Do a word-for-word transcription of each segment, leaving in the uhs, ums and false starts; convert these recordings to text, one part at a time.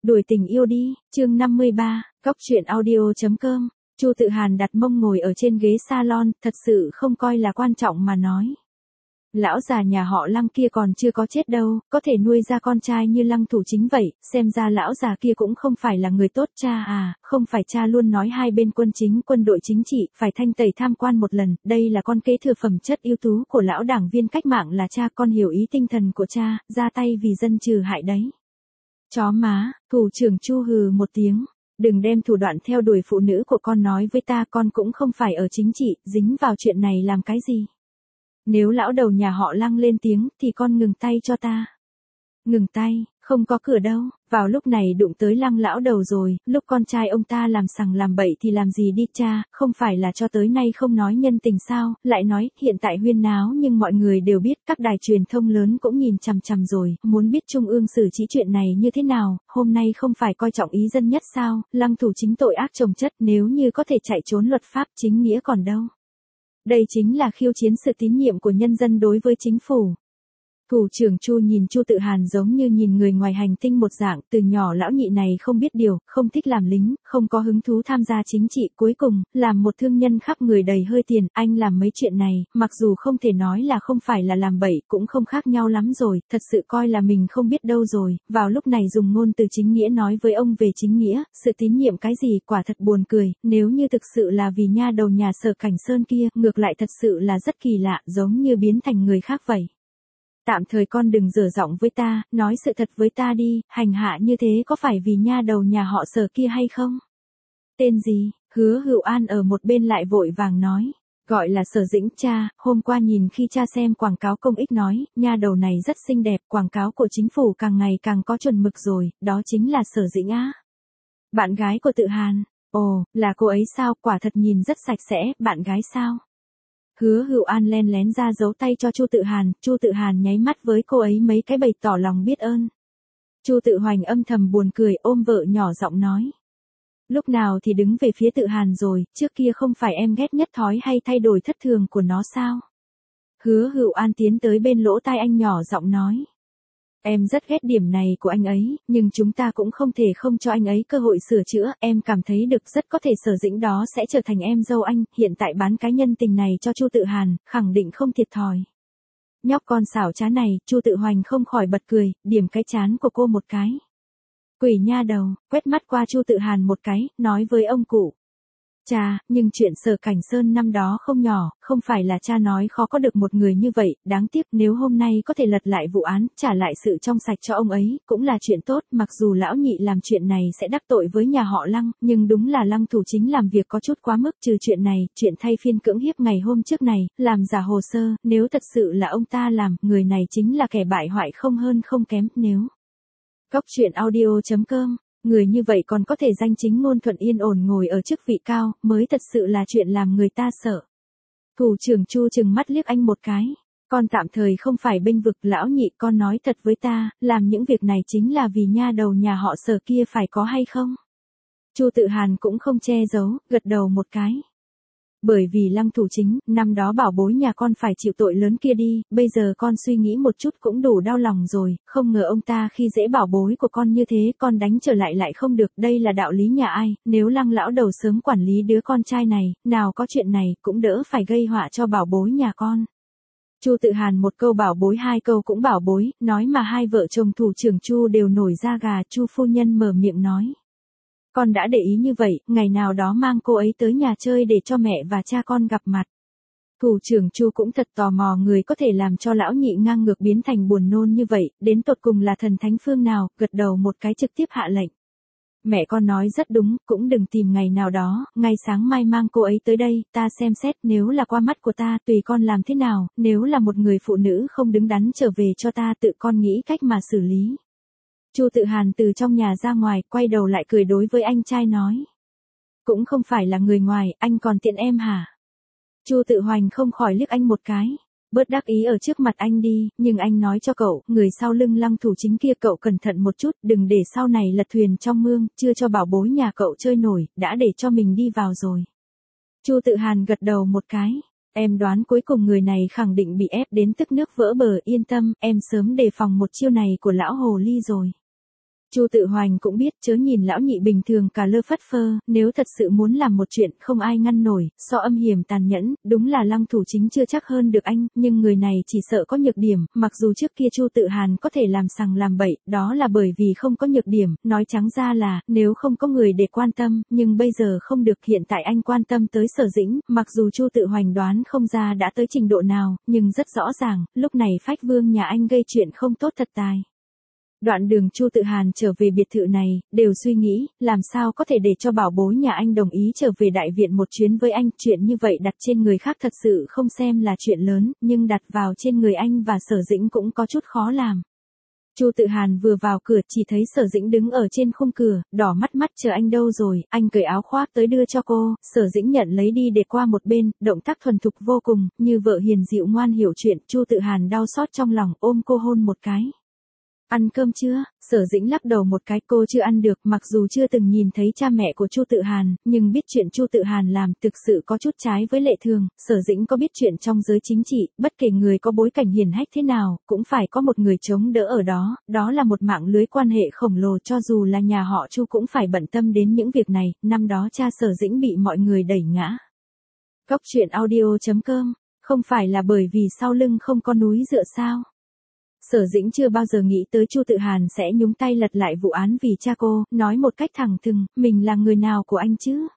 Đuổi tình yêu đi, chương năm mươi ba, góc truyện audio.com. Chu Tự Hàn đặt mông ngồi ở trên ghế salon, thật sự không coi là quan trọng mà nói. Lão già nhà họ Lăng kia còn chưa có chết đâu, có thể nuôi ra con trai như Lăng Thủ Chính vậy, xem ra lão già kia cũng không phải là người tốt. Cha à, không phải cha luôn nói hai bên quân chính quân đội chính trị phải thanh tẩy tham quan một lần, đây là con kế thừa phẩm chất ưu tú của lão đảng viên cách mạng là cha, con hiểu ý tinh thần của cha, ra tay vì dân trừ hại đấy. Chó má, thủ trưởng Chu hừ một tiếng, đừng đem thủ đoạn theo đuổi phụ nữ của con nói với ta, con cũng không phải ở chính trị, dính vào chuyện này làm cái gì. Nếu lão đầu nhà họ Lăng lên tiếng thì con ngừng tay cho ta. Ngừng tay, không có cửa đâu, vào lúc này đụng tới Lăng lão đầu rồi, lúc con trai ông ta làm sằng làm bậy thì làm gì đi cha, không phải là cho tới nay không nói nhân tình sao, lại nói, hiện tại huyên náo nhưng mọi người đều biết, các đài truyền thông lớn cũng nhìn chằm chằm rồi, muốn biết Trung ương xử trí chuyện này như thế nào, hôm nay không phải coi trọng ý dân nhất sao, Lăng Thủ Chính tội ác chồng chất, nếu như có thể chạy trốn luật pháp chính nghĩa còn đâu. Đây chính là khiêu chiến sự tín nhiệm của nhân dân đối với chính phủ. Thủ trưởng Chu nhìn Chu Tự Hàn giống như nhìn người ngoài hành tinh một dạng, từ nhỏ lão nhị này không biết điều, không thích làm lính, không có hứng thú tham gia chính trị, cuối cùng, làm một thương nhân khắp người đầy hơi tiền, anh làm mấy chuyện này, mặc dù không thể nói là không phải là làm bậy, cũng không khác nhau lắm rồi, thật sự coi là mình không biết đâu rồi, vào lúc này dùng ngôn từ chính nghĩa nói với ông về chính nghĩa, sự tín nhiệm cái gì, quả thật buồn cười, nếu như thực sự là vì nha đầu nhà Sở Cảnh Sơn kia, ngược lại thật sự là rất kỳ lạ, giống như biến thành người khác vậy. Tạm thời con đừng dở giọng với ta, nói sự thật với ta đi, hành hạ như thế có phải vì nha đầu nhà họ Sở kia hay không? Tên gì? Hứa Hữu An ở một bên lại vội vàng nói. Gọi là Sở Dĩnh cha, hôm qua nhìn khi cha xem quảng cáo công ích nói, nha đầu này rất xinh đẹp, quảng cáo của chính phủ càng ngày càng có chuẩn mực rồi, đó chính là Sở Dĩnh á. Bạn gái của Tự Hàn, ồ, là cô ấy sao, quả thật nhìn rất sạch sẽ, bạn gái sao? Hứa Hữu An len lén ra giấu tay cho Chu Tự Hàn, Chu Tự Hàn nháy mắt với cô ấy mấy cái bày tỏ lòng biết ơn. Chu Tự Hoành âm thầm buồn cười, ôm vợ nhỏ giọng nói. Lúc nào thì đứng về phía Tự Hàn rồi, trước kia không phải em ghét nhất thói hay thay đổi thất thường của nó sao? Hứa Hữu An tiến tới bên lỗ tai anh nhỏ giọng nói. Em rất ghét điểm này của anh ấy, nhưng chúng ta cũng không thể không cho anh ấy cơ hội sửa chữa, em cảm thấy được rất có thể Sở Dĩnh đó sẽ trở thành em dâu anh, hiện tại bán cái nhân tình này cho Chu Tự Hàn, khẳng định không thiệt thòi. Nhóc con xảo trá này, Chu Tự Hoành không khỏi bật cười, điểm cái chán của cô một cái. Quỷ nha đầu, quét mắt qua Chu Tự Hàn một cái, nói với ông cụ. Cha, nhưng chuyện Sở Cảnh Sơn năm đó không nhỏ, không phải là cha nói khó có được một người như vậy, đáng tiếc nếu hôm nay có thể lật lại vụ án, trả lại sự trong sạch cho ông ấy, cũng là chuyện tốt, mặc dù lão nhị làm chuyện này sẽ đắc tội với nhà họ Lăng, nhưng đúng là Lăng Thủ Chính làm việc có chút quá mức, trừ chuyện này, chuyện thay phiên cưỡng hiếp ngày hôm trước này, làm giả hồ sơ, nếu thật sự là ông ta làm, người này chính là kẻ bại hoại không hơn không kém, nếu. Góc truyện audio.com. Người như vậy còn có thể danh chính ngôn thuận yên ổn ngồi ở chức vị cao, mới thật sự là chuyện làm người ta sợ. Thủ trưởng Chu chừng mắt liếc anh một cái. Con tạm thời không phải bênh vực lão nhị, con nói thật với ta, làm những việc này chính là vì nha đầu nhà họ Sở kia phải có hay không? Chu Tự Hàn cũng không che giấu, gật đầu một cái. Bởi vì Lăng Thủ Chính, năm đó bảo bối nhà con phải chịu tội lớn kia đi, bây giờ con suy nghĩ một chút cũng đủ đau lòng rồi, không ngờ ông ta khi dễ bảo bối của con như thế, con đánh trở lại lại không được, đây là đạo lý nhà ai, nếu Lăng lão đầu sớm quản lý đứa con trai này, nào có chuyện này, cũng đỡ phải gây họa cho bảo bối nhà con. Chu Tự Hàn một câu bảo bối hai câu cũng bảo bối, nói mà hai vợ chồng thủ trưởng Chu đều nổi da gà, Chu phu nhân mở miệng nói. Con đã để ý như vậy, ngày nào đó mang cô ấy tới nhà chơi để cho mẹ và cha con gặp mặt. Thủ trưởng Chu cũng thật tò mò người có thể làm cho lão nhị ngang ngược biến thành buồn nôn như vậy, đến tột cùng là thần thánh phương nào, gật đầu một cái trực tiếp hạ lệnh. Mẹ con nói rất đúng, cũng đừng tìm ngày nào đó, ngày sáng mai mang cô ấy tới đây, ta xem xét, nếu là qua mắt của ta, tùy con làm thế nào, nếu là một người phụ nữ không đứng đắn trở về cho ta, tự con nghĩ cách mà xử lý. Chu Tự Hàn từ trong nhà ra ngoài, quay đầu lại cười đối với anh trai nói. Cũng không phải là người ngoài, anh còn tiện em hả? Chu Tự Hoành không khỏi liếc anh một cái. Bớt đắc ý ở trước mặt anh đi, nhưng anh nói cho cậu, người sau lưng Lăng Thủ Chính kia cậu cẩn thận một chút, đừng để sau này lật thuyền trong mương, chưa cho bảo bối nhà cậu chơi nổi, đã để cho mình đi vào rồi. Chu Tự Hàn gật đầu một cái. Em đoán cuối cùng người này khẳng định bị ép đến tức nước vỡ bờ, yên tâm, em sớm đề phòng một chiêu này của lão hồ ly rồi. Chu Tự Hoành cũng biết, chớ nhìn lão nhị bình thường cả lơ phất phơ, nếu thật sự muốn làm một chuyện không ai ngăn nổi, so âm hiểm tàn nhẫn, đúng là Lăng Thủ Chính chưa chắc hơn được anh, nhưng người này chỉ sợ có nhược điểm, mặc dù trước kia Chu Tự Hàn có thể làm sằng làm bậy, đó là bởi vì không có nhược điểm, nói trắng ra là, nếu không có người để quan tâm, nhưng bây giờ không được, hiện tại anh quan tâm tới Sở Dĩnh, mặc dù Chu Tự Hoành đoán không ra đã tới trình độ nào, nhưng rất rõ ràng, lúc này Phách Vương nhà anh gây chuyện không tốt thật tài. Đoạn đường Chu Tự Hàn trở về biệt thự này, đều suy nghĩ, làm sao có thể để cho bảo bối nhà anh đồng ý trở về đại viện một chuyến với anh, chuyện như vậy đặt trên người khác thật sự không xem là chuyện lớn, nhưng đặt vào trên người anh và Sở Dĩnh cũng có chút khó làm. Chu Tự Hàn vừa vào cửa chỉ thấy Sở Dĩnh đứng ở trên khung cửa, đỏ mắt mắt chờ anh đâu rồi, anh cởi áo khoác tới đưa cho cô, Sở Dĩnh nhận lấy đi để qua một bên, động tác thuần thục vô cùng, như vợ hiền dịu ngoan hiểu chuyện, Chu Tự Hàn đau xót trong lòng, ôm cô hôn một cái. Ăn cơm chưa? Sở Dĩnh lắc đầu một cái, cô chưa ăn được, mặc dù chưa từng nhìn thấy cha mẹ của Chu Tự Hàn, nhưng biết chuyện Chu Tự Hàn làm thực sự có chút trái với lệ thường, Sở Dĩnh có biết chuyện trong giới chính trị, bất kể người có bối cảnh hiển hách thế nào, cũng phải có một người chống đỡ ở đó, đó là một mạng lưới quan hệ khổng lồ, cho dù là nhà họ Chu cũng phải bận tâm đến những việc này, năm đó cha Sở Dĩnh bị mọi người đẩy ngã. Góc truyện audio chấm com, không phải là bởi vì sau lưng không có núi dựa sao? Sở Dĩnh chưa bao giờ nghĩ tới Chu Tự Hàn sẽ nhúng tay lật lại vụ án vì cha cô, nói một cách thẳng thừng, mình là người nào của anh chứ?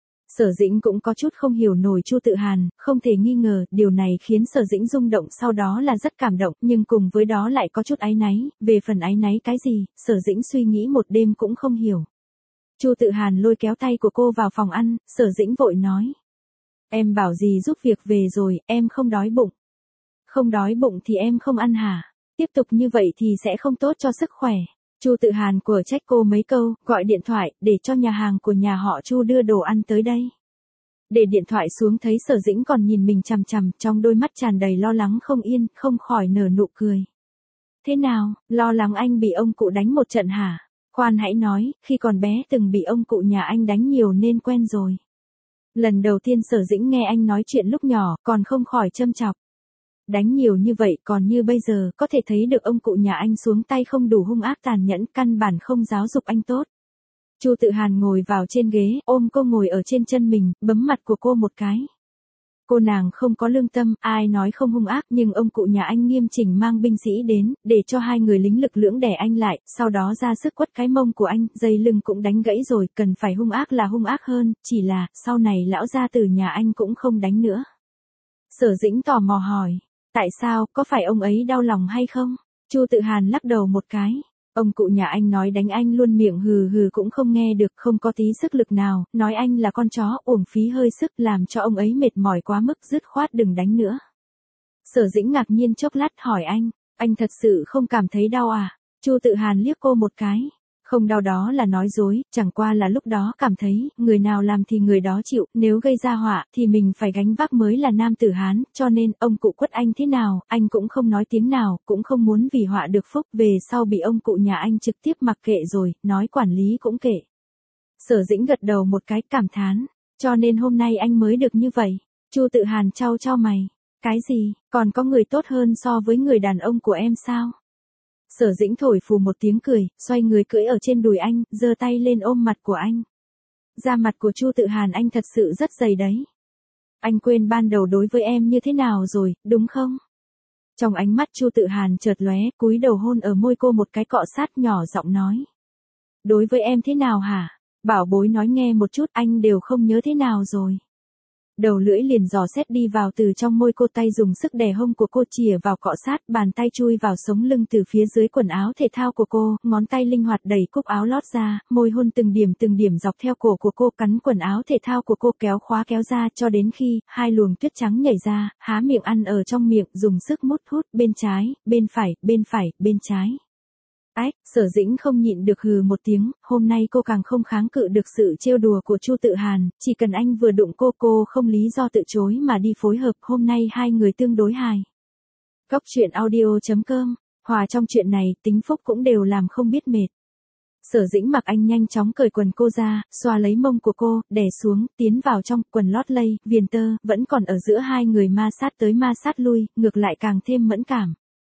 Sở Dĩnh cũng có chút không hiểu nổi Chu Tự Hàn, không thể nghi ngờ, điều này khiến Sở Dĩnh rung động, sau đó là rất cảm động, nhưng cùng với đó lại có chút áy náy, về phần áy náy cái gì, Sở Dĩnh suy nghĩ một đêm cũng không hiểu. Chu Tự Hàn lôi kéo tay của cô vào phòng ăn, Sở Dĩnh vội nói. Em bảo gì giúp việc về rồi, em không đói bụng. Không đói bụng thì em không ăn hả? Tiếp tục như vậy thì sẽ không tốt cho sức khỏe. Chu Tự Hàn của trách cô mấy câu, gọi điện thoại, để cho nhà hàng của nhà họ Chu đưa đồ ăn tới đây. Để điện thoại xuống thấy Sở Dĩnh còn nhìn mình chằm chằm, trong đôi mắt tràn đầy lo lắng không yên, không khỏi nở nụ cười. Thế nào, lo lắng anh bị ông cụ đánh một trận hả? Khoan hãy nói, khi còn bé từng bị ông cụ nhà anh đánh nhiều nên quen rồi. Lần đầu tiên Sở Dĩnh nghe anh nói chuyện lúc nhỏ, còn không khỏi châm chọc. Đánh nhiều như vậy còn như bây giờ, có thể thấy được ông cụ nhà anh xuống tay không đủ hung ác tàn nhẫn, căn bản không giáo dục anh tốt. Chu Tự Hàn ngồi vào trên ghế, ôm cô ngồi ở trên chân mình, bấm mặt của cô một cái. Cô nàng không có lương tâm, ai nói không hung ác, nhưng ông cụ nhà anh nghiêm chỉnh mang binh sĩ đến, để cho hai người lính lực lưỡng đè anh lại, sau đó ra sức quất cái mông của anh, dây lưng cũng đánh gãy rồi, cần phải hung ác là hung ác hơn, chỉ là, sau này lão gia tử nhà anh cũng không đánh nữa. Sở Dĩnh tò mò hỏi. Tại sao, có phải ông ấy đau lòng hay không? Chu Tự Hàn lắc đầu một cái. Ông cụ nhà anh nói đánh anh luôn miệng hừ hừ cũng không nghe được, không có tí sức lực nào, nói anh là con chó, uổng phí hơi sức, làm cho ông ấy mệt mỏi quá mức, dứt khoát đừng đánh nữa. Sở Dĩnh ngạc nhiên chốc lát hỏi anh, anh thật sự không cảm thấy đau à? Chu Tự Hàn liếc cô một cái. Không đau đó là nói dối, chẳng qua là lúc đó cảm thấy, người nào làm thì người đó chịu, nếu gây ra họa, thì mình phải gánh vác mới là nam tử Hán, cho nên, ông cụ quất anh thế nào, anh cũng không nói tiếng nào, cũng không muốn vì họa được phúc, về sau bị ông cụ nhà anh trực tiếp mặc kệ rồi, nói quản lý cũng kệ. Sở Dĩnh gật đầu một cái, cảm thán, cho nên hôm nay anh mới được như vậy. Chu Tự Hàn chau chau mày, cái gì, còn có người tốt hơn so với người đàn ông của em sao? Sở Dĩnh thổi phù một tiếng cười, xoay người cưỡi ở trên đùi anh, giơ tay lên ôm mặt của anh. Da mặt của Chu Tự Hàn anh thật sự rất dày đấy. Anh quên ban đầu đối với em như thế nào rồi, đúng không? Trong ánh mắt Chu Tự Hàn chợt lóe, cúi đầu hôn ở môi cô một cái, cọ sát, nhỏ giọng nói. Đối với em thế nào hả? Bảo bối nói nghe một chút, anh đều không nhớ thế nào rồi. Đầu lưỡi liền dò xét đi vào từ trong môi cô, tay dùng sức đè hông của cô chìa vào cọ sát, bàn tay chui vào sống lưng từ phía dưới quần áo thể thao của cô, ngón tay linh hoạt đẩy cúc áo lót ra, môi hôn từng điểm từng điểm dọc theo cổ của cô, cắn quần áo thể thao của cô, kéo khóa kéo ra cho đến khi hai luồng tuyết trắng nhảy ra, há miệng ăn ở trong miệng, dùng sức mút hút, bên trái, bên phải, bên phải, bên trái. Ách, Sở Dĩnh không nhịn được hừ một tiếng, hôm nay cô càng không kháng cự được sự trêu đùa của Chu Tự Hàn, chỉ cần anh vừa đụng cô, cô không lý do từ chối mà đi phối hợp, hôm nay hai người tương đối hài. Góc truyện audio chấm com, hòa trong chuyện này, tính phúc cũng đều làm không biết mệt. Sở Dĩnh mặc anh nhanh chóng cởi quần cô ra, xoa lấy mông của cô, đè xuống, tiến vào trong, quần lót lây, viền tơ, vẫn còn ở giữa hai người ma sát tới ma sát lui, ngược lại càng thêm mẫn cảm.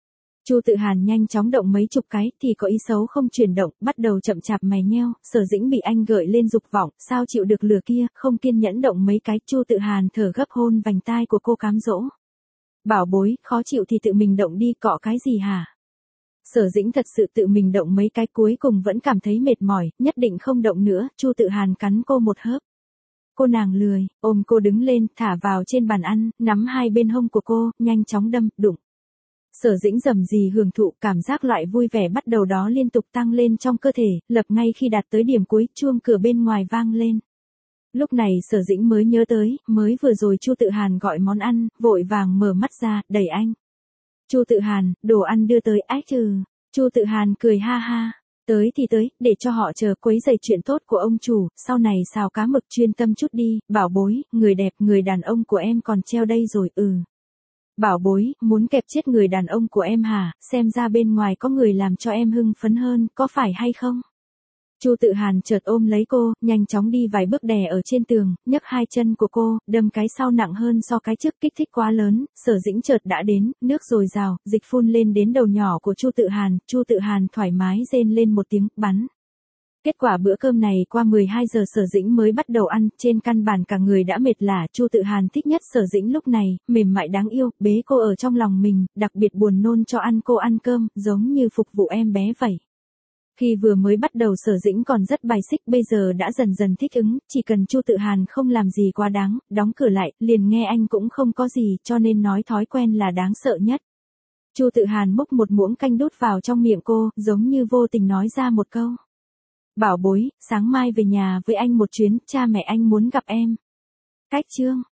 Chu Tự Hàn nhanh chóng động mấy chục cái thì có ý xấu không chuyển động, bắt đầu chậm chạp mày nheo, Sở Dĩnh bị anh gợi lên dục vọng, sao chịu được lửa kia, không kiên nhẫn động mấy cái, Chu Tự Hàn thở gấp hôn vành tai của cô cám dỗ. Bảo bối, khó chịu thì tự mình động đi, cọ cái gì hả? Sở Dĩnh thật sự tự mình động mấy cái cuối cùng vẫn cảm thấy mệt mỏi, nhất định không động nữa, Chu Tự Hàn cắn cô một hớp. Cô nàng lười, ôm cô đứng lên, thả vào trên bàn ăn, nắm hai bên hông của cô, nhanh chóng đâm, đụng. Sở Dĩnh rầm rì hưởng thụ, cảm giác loại vui vẻ bắt đầu đó liên tục tăng lên trong cơ thể, lập ngay khi đạt tới điểm cuối, chuông cửa bên ngoài vang lên. Lúc này Sở Dĩnh mới nhớ tới, mới vừa rồi Chu Tự Hàn gọi món ăn, vội vàng mở mắt ra, đẩy anh. Chu Tự Hàn, đồ ăn đưa tới, ách trừ. Chu Tự Hàn cười ha ha. Tới thì tới, để cho họ chờ, quấy rầy chuyện tốt của ông chủ, sau này xào cá mực chuyên tâm chút đi, bảo bối, người đẹp, người đàn ông của em còn treo đây rồi, ừ. Bảo bối, muốn kẹp chết người đàn ông của em hả, xem ra bên ngoài có người làm cho em hưng phấn hơn, có phải hay không? Chu Tự Hàn chợt ôm lấy cô, nhanh chóng đi vài bước đè ở trên tường, nhấc hai chân của cô, đâm cái sau nặng hơn so cái trước, kích thích quá lớn, Sở Dĩnh chợt đã đến, nước dồi dào, dịch phun lên đến đầu nhỏ của Chu Tự Hàn, Chu Tự Hàn thoải mái rên lên một tiếng, bắn. Kết quả bữa cơm này qua mười hai giờ Sở Dĩnh mới bắt đầu ăn, trên căn bản cả người đã mệt lả, Chu Tự Hàn thích nhất Sở Dĩnh lúc này, mềm mại đáng yêu, bế cô ở trong lòng mình, đặc biệt buồn nôn cho ăn cô ăn cơm, giống như phục vụ em bé vậy. Khi vừa mới bắt đầu Sở Dĩnh còn rất bài xích, bây giờ đã dần dần thích ứng, chỉ cần Chu Tự Hàn không làm gì quá đáng, đóng cửa lại, liền nghe anh cũng không có gì, cho nên nói thói quen là đáng sợ nhất. Chu Tự Hàn múc một muỗng canh đút vào trong miệng cô, giống như vô tình nói ra một câu. Bảo bối, sáng mai về nhà với anh một chuyến, cha mẹ anh muốn gặp em. Cách chương.